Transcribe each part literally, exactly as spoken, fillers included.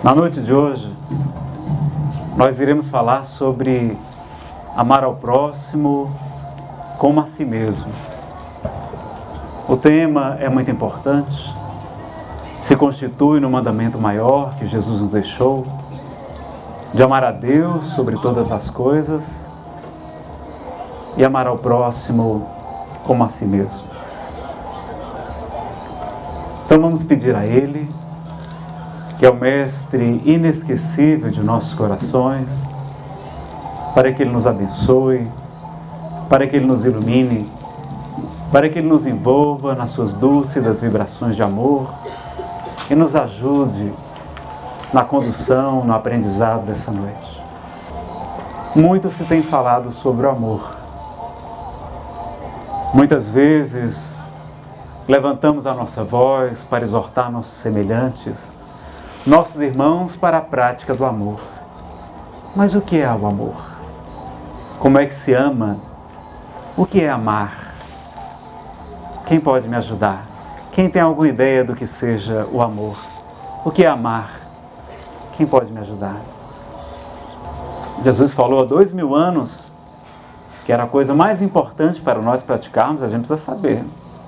Na noite de hoje, nós iremos falar sobre amar ao próximo como a si mesmo. O tema é muito importante, se constitui no mandamento maior que Jesus nos deixou, de amar a Deus sobre todas as coisas e amar ao próximo como a si mesmo. Então vamos pedir a Ele, que é o Mestre inesquecível de nossos corações, para que Ele nos abençoe, para que Ele nos ilumine, para que Ele nos envolva nas suas dúlcidas vibrações de amor e nos ajude na condução, no aprendizado dessa noite. Muito se tem falado sobre o amor. Muitas vezes levantamos a nossa voz para exortar nossos semelhantes, nossos irmãos, para a prática do amor. Mas o que é o amor? Como é que se ama? O que é amar? Quem pode me ajudar? Quem tem alguma ideia do que seja o amor? O que é amar? Quem pode me ajudar? Jesus falou há dois mil anos que era a coisa mais importante para nós praticarmos, a gente precisa saber.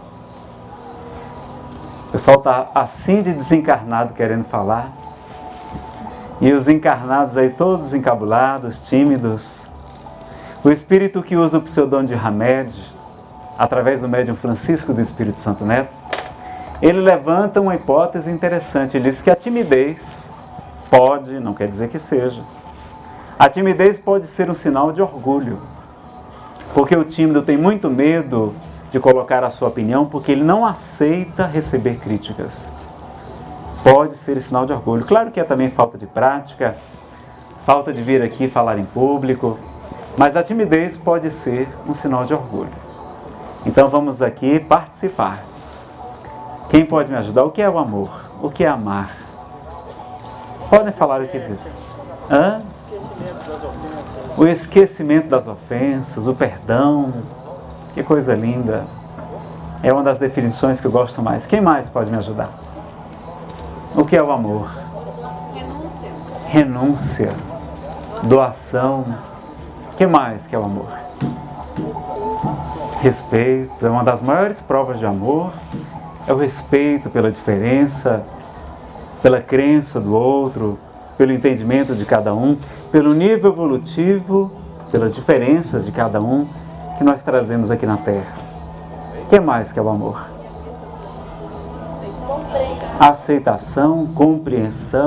O pessoal está assim de desencarnado querendo falar. E os encarnados aí todos encabulados, tímidos. O espírito que usa o pseudônimo de Hamed, através do médium Francisco do Espírito Santo Neto, ele levanta uma hipótese interessante. Ele diz que a timidez pode, não quer dizer que seja, a timidez pode ser um sinal de orgulho. Porque o tímido tem muito medo de colocar a sua opinião, porque ele não aceita receber críticas. Pode ser sinal de orgulho. Claro que é também falta de prática, falta de vir aqui falar em público, mas a timidez pode ser um sinal de orgulho. Então vamos aqui participar. Quem pode me ajudar? O que é o amor? O que é amar? Podem falar o que diz. Hã? O esquecimento das ofensas, o perdão. Que coisa linda. É uma das definições que eu gosto mais. Quem mais pode me ajudar? O que é o amor? Renúncia. Renúncia. Doação. O que mais que é o amor? Respeito. Respeito. É uma das maiores provas de amor. É o respeito pela diferença, pela crença do outro, pelo entendimento de cada um, pelo nível evolutivo, pelas diferenças de cada um que nós trazemos aqui na Terra. O que mais que é o amor? Compreensão. Aceitação, compreensão.